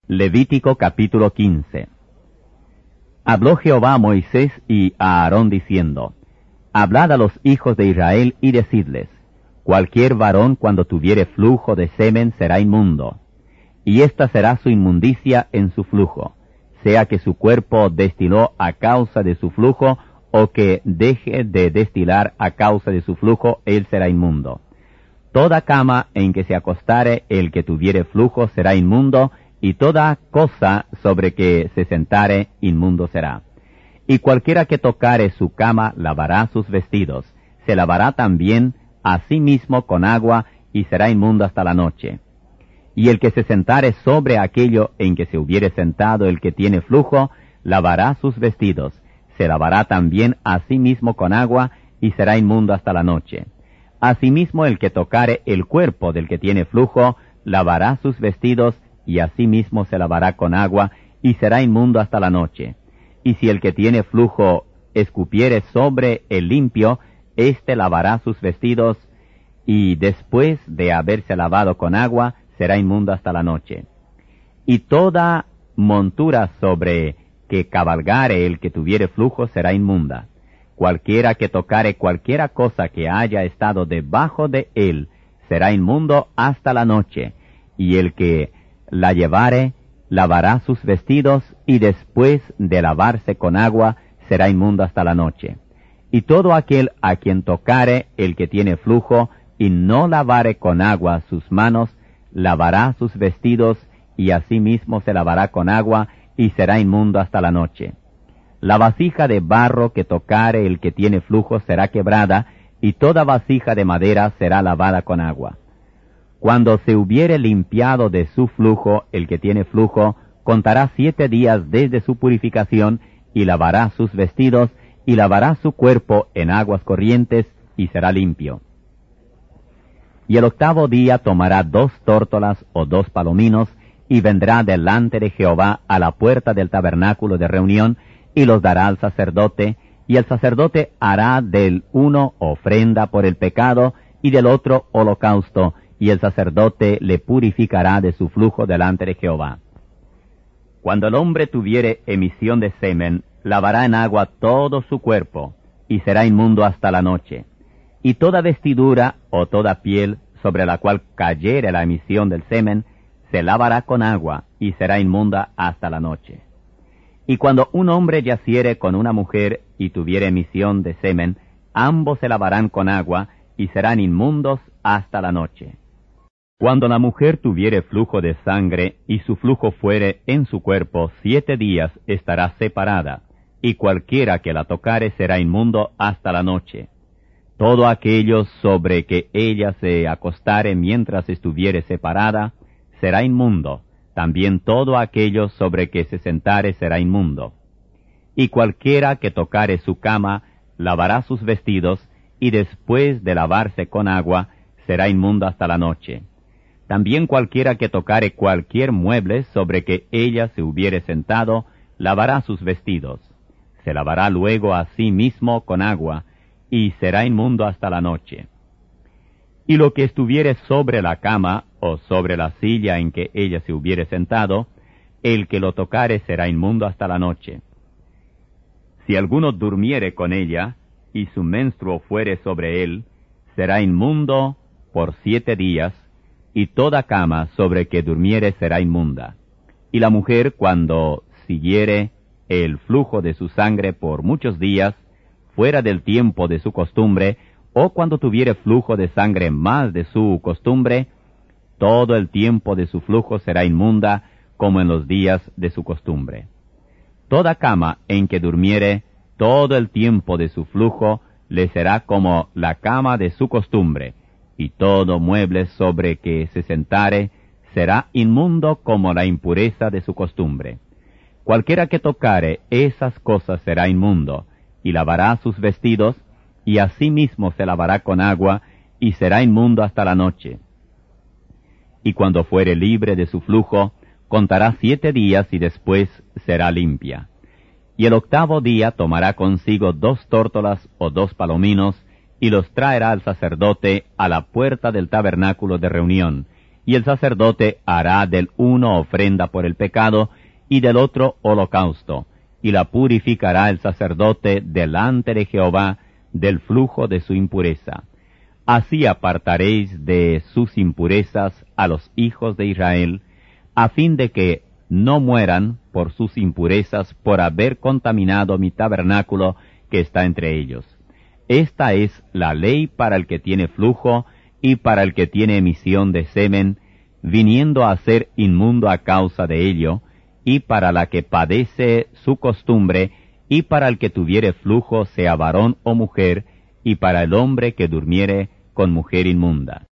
Levítico capítulo 15. Habló Jehová a Moisés y a Aarón diciendo, Hablad a los hijos de Israel y decidles, cualquier varón cuando tuviere flujo de semen será inmundo, y esta será su inmundicia en su flujo, sea que su cuerpo destiló a causa de su flujo, o que deje de destilar a causa de su flujo, él será inmundo. Toda cama en que se acostare el que tuviere flujo será inmundo, y toda cosa sobre que se sentare inmundo será. Y cualquiera que tocare su cama lavará sus vestidos, se lavará también a sí mismo con agua, y será inmundo hasta la noche. Y el que se sentare sobre aquello en que se hubiere sentado el que tiene flujo, lavará sus vestidos, se lavará también a sí mismo con agua, y será inmundo hasta la noche. Asimismo el que tocare el cuerpo del que tiene flujo, lavará sus vestidos, y asimismo se lavará con agua, y será inmundo hasta la noche. Y si el que tiene flujo escupiere sobre el limpio, éste lavará sus vestidos, y después de haberse lavado con agua, será inmundo hasta la noche. Y toda montura sobre que cabalgare el que tuviere flujo será inmunda. Cualquiera que tocare cualquiera cosa que haya estado debajo de él, será inmundo hasta la noche, y el que la llevare, lavará sus vestidos, y después de lavarse con agua, será inmundo hasta la noche. Y todo aquel a quien tocare el que tiene flujo, y no lavare con agua sus manos, lavará sus vestidos, y asimismo se lavará con agua, y será inmundo hasta la noche. La vasija de barro que tocare el que tiene flujo será quebrada, y toda vasija de madera será lavada con agua. Cuando se hubiere limpiado de su flujo el que tiene flujo, contará 7 días desde su purificación, y lavará sus vestidos, y lavará su cuerpo en aguas corrientes, y será limpio. Y el 8º día tomará 2 tórtolas o 2 palominos, y vendrá delante de Jehová a la puerta del tabernáculo de reunión, y los dará al sacerdote, y el sacerdote hará del uno ofrenda por el pecado, y del otro holocausto, y el sacerdote le purificará de su flujo delante de Jehová. Cuando el hombre tuviere emisión de semen, lavará en agua todo su cuerpo, y será inmundo hasta la noche. Y toda vestidura o toda piel sobre la cual cayere la emisión del semen, se lavará con agua, y será inmunda hasta la noche. Y cuando un hombre yaciere con una mujer y tuviere emisión de semen, ambos se lavarán con agua, y serán inmundos hasta la noche. Cuando la mujer tuviere flujo de sangre, y su flujo fuere en su cuerpo, 7 días estará separada, y cualquiera que la tocare será inmundo hasta la noche. Todo aquello sobre que ella se acostare mientras estuviere separada, será inmundo. También todo aquello sobre que se sentare será inmundo. Y cualquiera que tocare su cama, lavará sus vestidos, y después de lavarse con agua, será inmundo hasta la noche. También cualquiera que tocare cualquier mueble sobre que ella se hubiere sentado, lavará sus vestidos. Se lavará luego a sí mismo con agua, y será inmundo hasta la noche. Y lo que estuviere sobre la cama, o sobre la silla en que ella se hubiere sentado, el que lo tocare será inmundo hasta la noche. Si alguno durmiere con ella, y su menstruo fuere sobre él, será inmundo por 7 días, y toda cama sobre que durmiere será inmunda. Y la mujer, cuando siguiere el flujo de su sangre por muchos días, fuera del tiempo de su costumbre, o cuando tuviere flujo de sangre más de su costumbre, todo el tiempo de su flujo será inmunda, como en los días de su costumbre. Toda cama en que durmiere, todo el tiempo de su flujo, le será como la cama de su costumbre, y todo mueble sobre que se sentare, será inmundo como la impureza de su costumbre. Cualquiera que tocare esas cosas será inmundo, y lavará sus vestidos, y asimismo se lavará con agua, y será inmundo hasta la noche. Y cuando fuere libre de su flujo, contará 7 días, y después será limpia. Y el 8º día tomará consigo 2 tórtolas o 2 palominos, y los traerá al sacerdote a la puerta del tabernáculo de reunión, y el sacerdote hará del uno ofrenda por el pecado, y del otro holocausto, y la purificará el sacerdote delante de Jehová del flujo de su impureza. Así apartaréis de sus impurezas a los hijos de Israel, a fin de que no mueran por sus impurezas por haber contaminado mi tabernáculo que está entre ellos. Esta es la ley para el que tiene flujo y para el que tiene emisión de semen, viniendo a ser inmundo a causa de ello, y para la que padece su costumbre, y para el que tuviere flujo, sea varón o mujer, y para el hombre que durmiere con mujer inmunda.